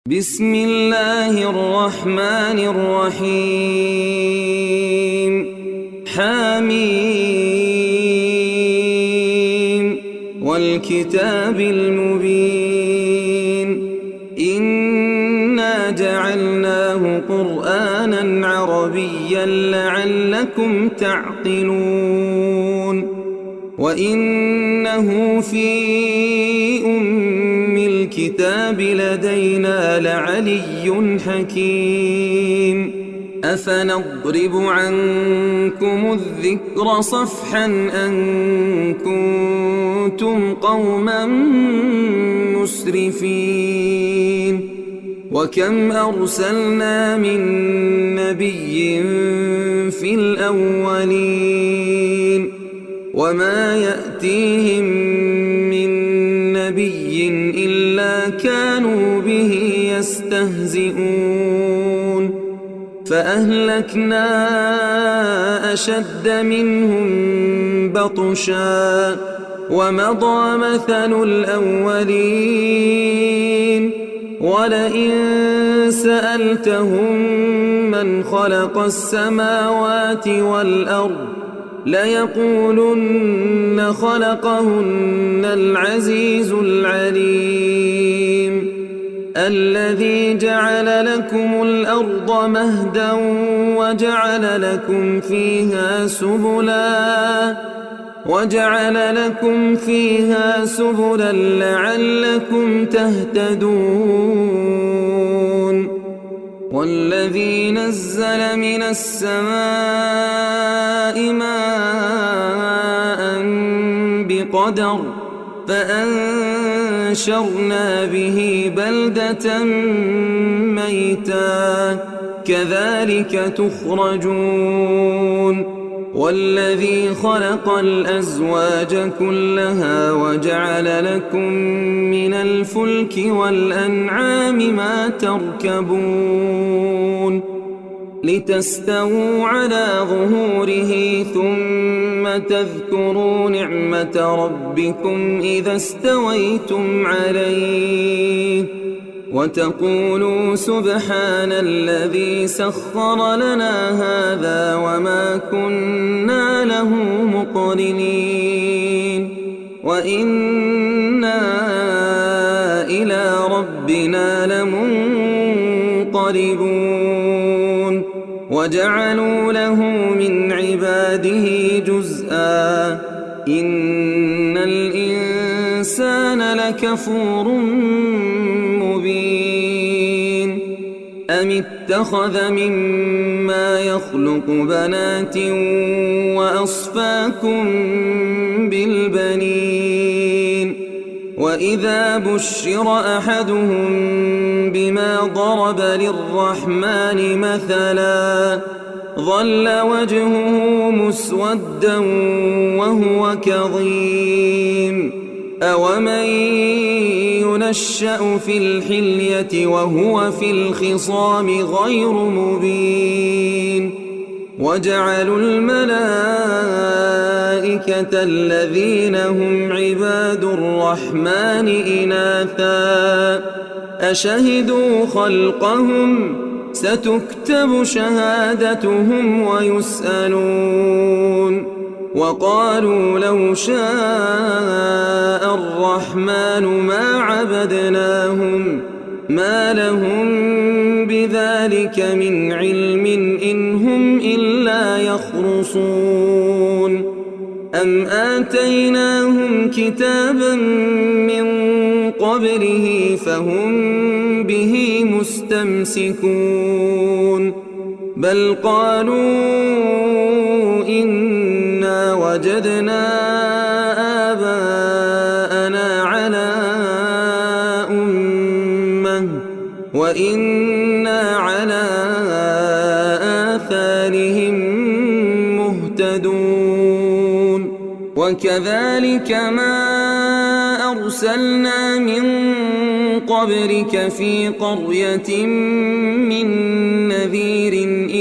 بسم الله الرحمن الرحيم حميم والكتاب المبين إنا جعلناه قرآنا عربيا لعلكم تعقلون وإنه في الكتاب لدينا لعلي حكيم أفنضرب عنكم الذكر صفحا أن كنتم قوما مسرفين وكم أرسلنا من نبي في الأولين وما يأتيهم من نبي إلا كانوا به يستهزئون فأهلكنا أشد منهم بطشا ومضى مثل الأولين ولئن سألتهم من خلق السماوات والأرض ليقولن خلقهن العزيز العليم الذي جعل لكم الأرض مهدا وجعل لكم فيها سبلا لعلكم تهتدون والذي نزل من السماء ماء بقدر فأنشرنا به بلدة ميتا كذلك تخرجون والذي خلق الأزواج كلها وجعل لكم من الفلك والأنعام ما تركبون لتستووا على ظهوره ثم تذكروا نعمة ربكم إذا استويتم عليه وتقولوا سبحان الذي سخر لنا هذا وما كنا له مقرنين وإنا إلى ربنا لمنقلبون وجعلوا له من عباده جزءا إن الإنسان لكفور مبين أم اتخذ مما يخلق بنات وأصفاكم بالبنين وإذا بشر أحدهم بما ضرب للرحمن مثلا ظل وجهه مسودا وهو كظيم أومن ينشأ في الحلية وهو في الخصام غير مبين وجعلوا الملائكة الذين هم عباد الرحمن إناثا أشهدوا خلقهم ستكتب شهادتهم ويسألون وقالوا لو شاء الرحمن ما عبدناهم ما لهم بذلك من علم إن هم إلا يخرصون أم آتيناهم كتابا من قبله فهم به مستمسكون بل قالوا إنا وجدنا آباءنا على أمة وإنا على آثارهم مهتدون وكذلك ما أرسلنا من قبلك في قرية من نذير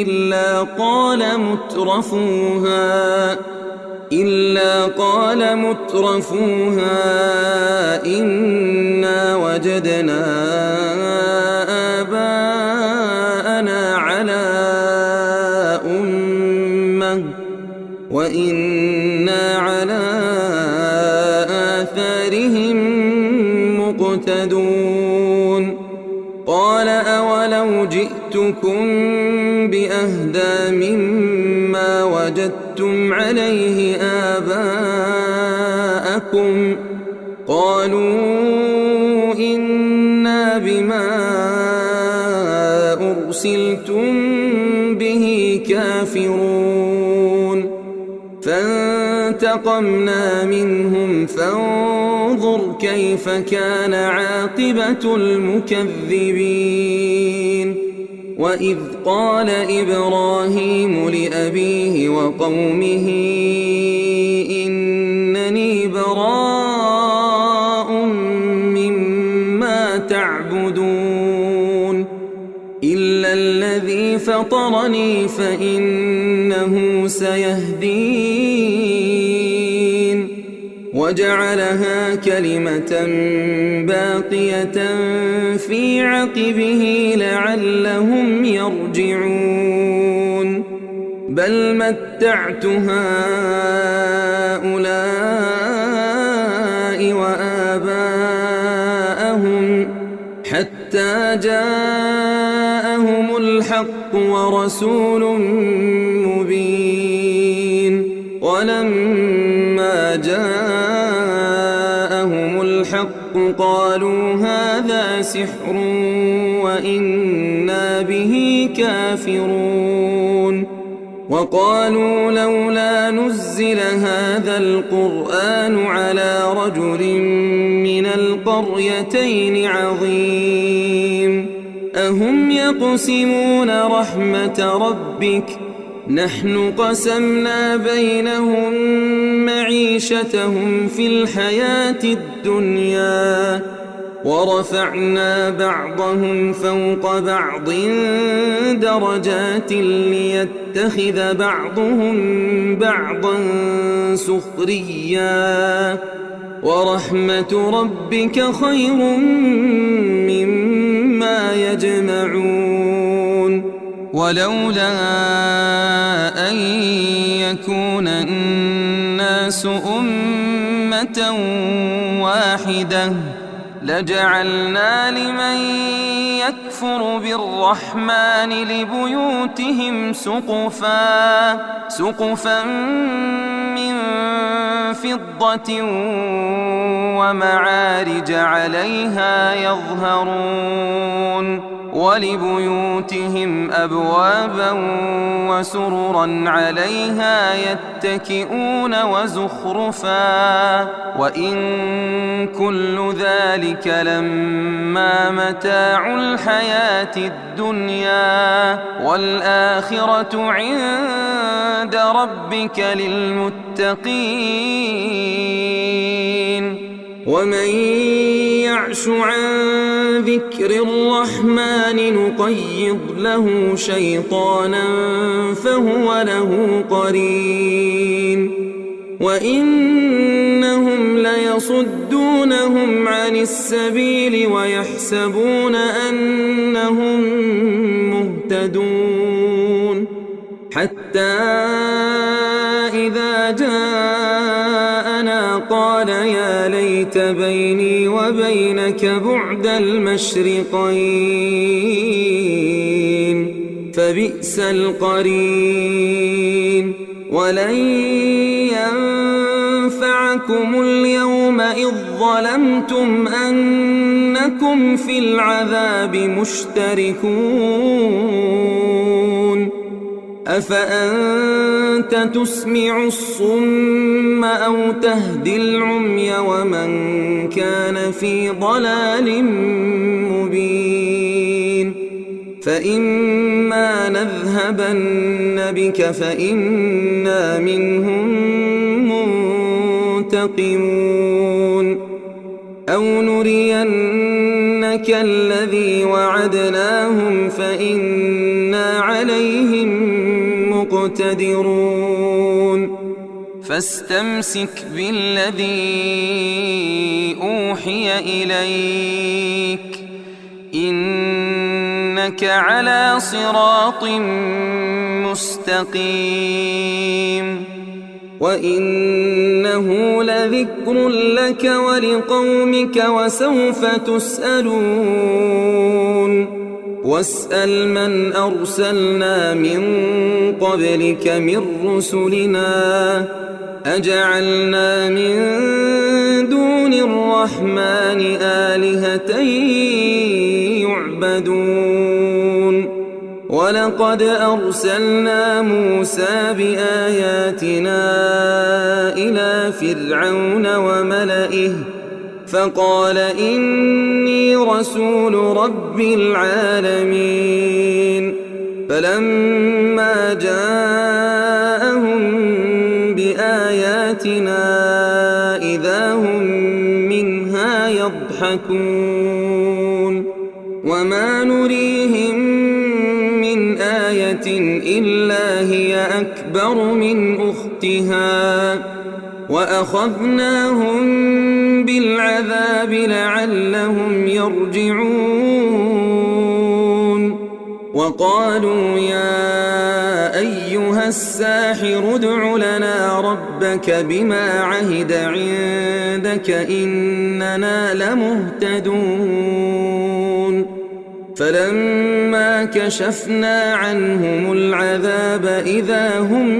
إلا قال مترفوها إنا وجدنا قال أولو جئتكم بأهدى مما وجدتم عليه آباءكم قالوا إنا بما أرسلتم به كافرون فانتقمنا منهم فانظر كيف كان عاقبة المكذبين وإذ قال إبراهيم لأبيه وقومه إنني براء مما تعبدون إلا الذي فطرني فإنه سيهدين وجعلها كلمة باقية في عقبه لعلهم يرجعون بل متعت هؤلاء وآباءهم حتى جاءهم الحق ورسول مبين ولما جاءهم الحق قالوا هذا سحر وإنا به كافرون وقالوا لولا نزل هذا القرآن على رجل من القريتين عظيم أهم يقسمون رحمة ربك نحن قسمنا بينهم معيشتهم في الحياة الدنيا ورفعنا بعضهم فوق بعض درجات ليتخذ بعضهم بعضا سخريا ورحمة ربك خير مما يجمعون ولولا أن يكون الناس أمة واحدة لجعلنا لمن يكفر بالرحمن لبيوتهم سقفا من فضة ومعارج عليها يظهرون ولبيوتهم أبوابا وسررا عليها يتكئون وزخرفا وإن كل ذلك لما متاع الحياة الدنيا والآخرة عند ربك للمتقين ومن يعش عن ذكر الرحمن نقيض له شيطانا فهو له قرين وإنهم ليصدونهم عن السبيل ويحسبون أنهم مهتدون حتى إذا جاءنا قال يا ليت بيني وبينك بعد المشرقين فبئس القرين ولن ينفعكم اليوم إذ ظلمتم أنكم في العذاب مشتركون أفأنت تسمع الصم أو تهدي العمي ومن كان في ضلال مبين فإما نذهبن بك فإنا منهم منتقمون أو نرينك الذي وعدناهم فإنا عليهم مقتدرون فاستمسك بالذي أوحي إليك إنك على صراط مستقيم وإنه لذكر لك ولقومك وسوف تسألون واسأل من أرسلنا من قبلك من رسلنا أجعلنا من دون الرحمن آلهة يعبدون ولقد أرسلنا موسى بآياتنا إلى فرعون وملئه فقال إني رسول رب العالمين فلما جاءهم بآياتنا إذا هم منها يضحكون وما نريهم من آية إلا هي أكبر من أختها وأخذناهم بالعذاب لعلهم يرجعون وقالوا يا أيها الساحر ادع لنا ربك بما عهد عندك إننا لمهتدون فلما كشفنا عنهم العذاب إذا هم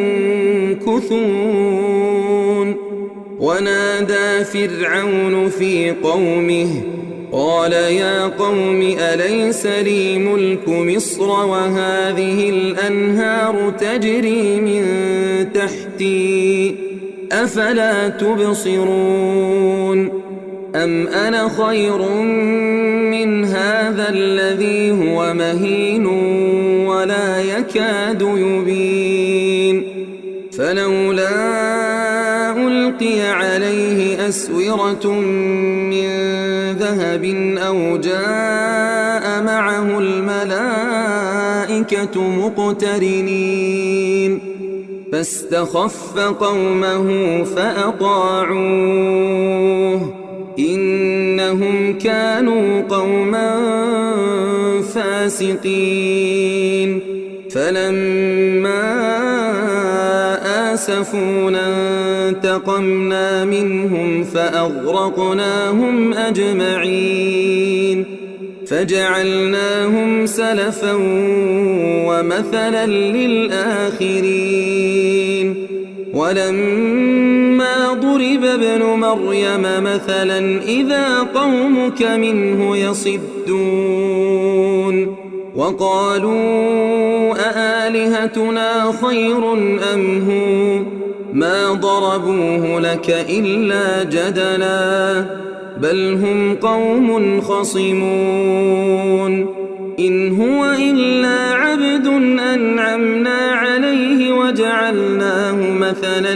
ينكثون ونادى فرعون في قومه قال يا قوم أليس لي ملك مصر وهذه الأنهار تجري من تحتي أفلا تبصرون أم أنا خير من هذا الذي هو مهين ولا يكاد يبين فلولا ألقي عليه أسورة من ذهب أو جاء معه الملائكة مقترنين فاستخف قومه فأطاعوه إنهم كانوا قوما فاسقين فلما آسفونا انتقمنا منهم فأغرقناهم أجمعين فجعلناهم سلفا ومثلا للآخرين ولما ضرب ابن مريم مثلا إذا قومك منه يصدون وقالوا أآلهتنا خير أم هو ما ضربوه لك إلا جدلا بل هم قوم خصمون إن هو إلا عبد أنعمنا عليه وجعلناه مثلا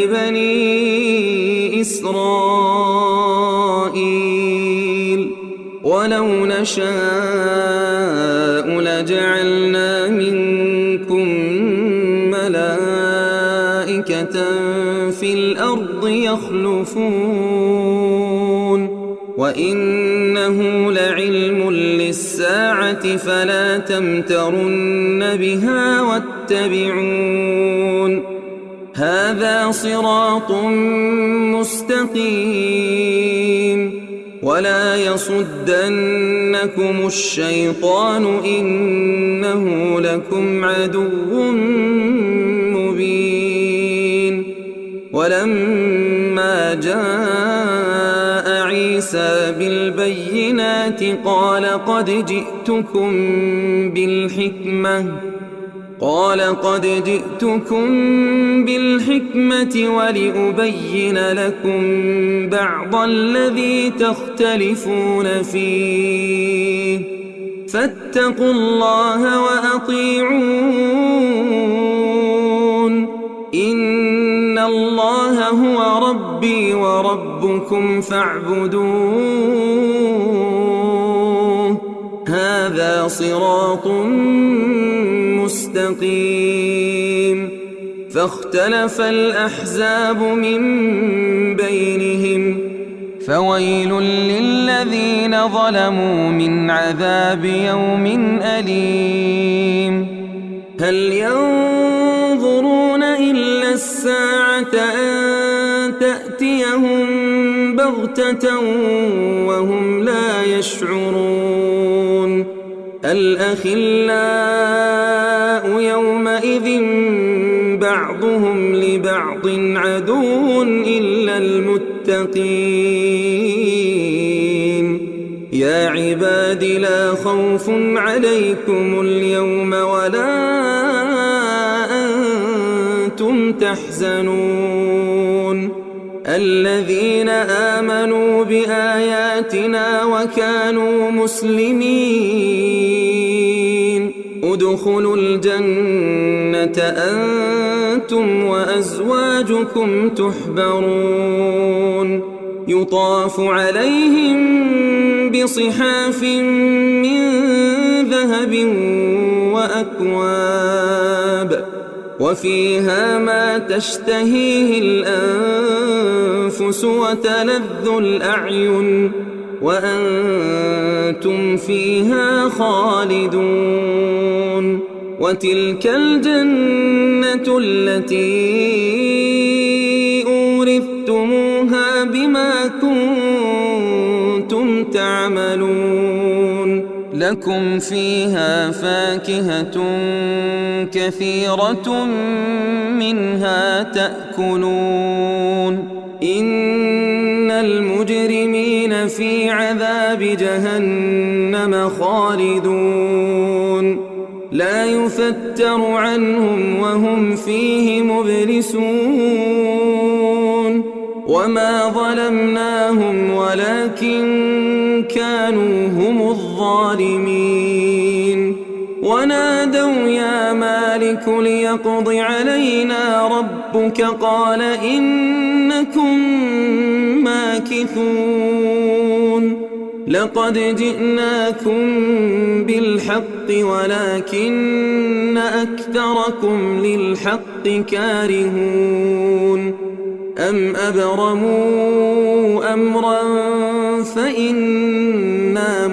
لبني إسرائيل ولو نشاء لجعلنا منكم ملائكة في الأرض يخلفون وإنه لعلم للساعة فلا تمترن بها واتبعون هذا صراط مستقيم ولا يصدنكم الشيطان إنه لكم عدو مبين ولما جاء عيسى بالبينات قال قد جئتكم بالحكمة ولأبين لكم بعض الذي تختلفون فيه فاتقوا الله وأطيعون إن الله هو ربي وربكم فاعبدوه هذا صراط مستقيم فاختلف الأحزاب من بينهم فويل للذين ظلموا من عذاب يوم أليم هل ينظرون إلا الساعة أن تأتيهم بغتة وهم لا يشعرون الأخلاء يومئذ بعضهم لبعض عدو إلا المتقين يا عباد لا خوف عليكم اليوم ولا أنتم تحزنون الذين آمنوا بآياتنا وكانوا مسلمين ادخلوا الجنة أنتم وأزواجكم تحبرون يطاف عليهم بصحاف من ذهب وأكواب وفيها ما تشتهيه الأنفس وتلذ الأعين وأنتم فيها خالدون وتلك الجنة التي أورثتموها بما كنتم تعملون لكم فيها فاكهة كثيرة منها تأكلون إن المجرمين في عذاب جهنم خالدون لا يفتر عنهم وهم فيه مبلسون وما ظلمناهم ولكن كانوا هم الظالمين ونادوا يا مالك ليقض علينا ربك قال إنكم ماكثون لقد جئناكم بالحق ولكن أكثركم للحق كارهون أم أبرموا أمرا فإنا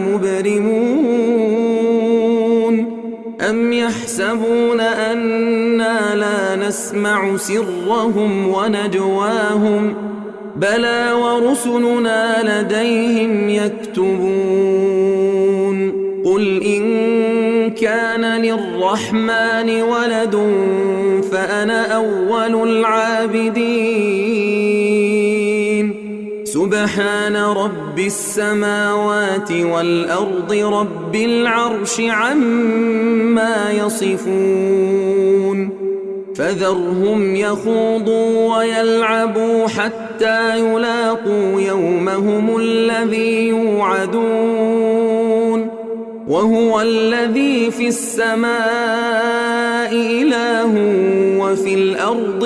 مبرمون أم يحسبون أنا لا نسمع سرهم ونجواهم بلى ورسلنا لديهم يكتبون قل إن كان للرحمن ولد فأنا أول العابدين سبحان رب السماوات والأرض رب العرش عما يصفون فذرهم يخوضوا ويلعبوا حتى يلاقوا يومهم الذي يوعدون وهو الذي في السماء إله وفي الأرض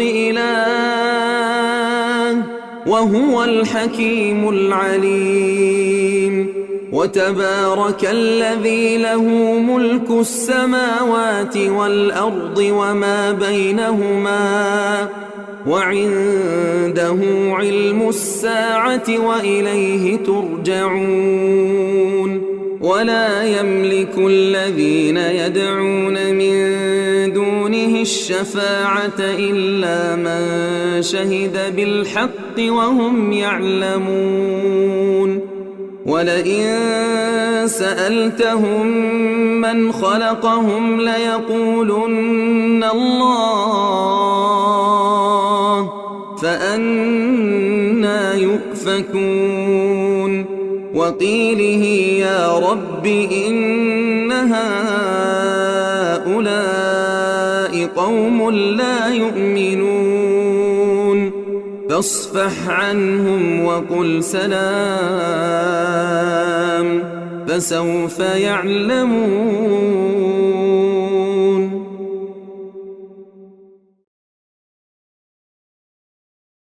إله وهو الحكيم العليم وتبارك الذي له ملك السماوات والأرض وما بينهما وعنده علم الساعة وإليه ترجعون ولا يملك الذين يدعون من دونه الشفاعة إلا من شهد بالحق وهم يعلمون ولئن سألتهم من خلقهم ليقولن الله فأنى يؤفكون وقيله يا رب إن هؤلاء قوم لا يؤمنون فاصفح عنهم وقل سلام فسوف يعلمون